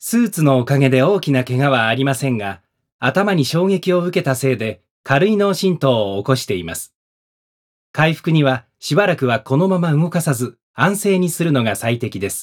スーツのおかげで大きな怪我はありませんが、頭に衝撃を受けたせいで軽い脳震盪を起こしています。回復にはしばらくはこのまま動かさず安静にするのが最適です。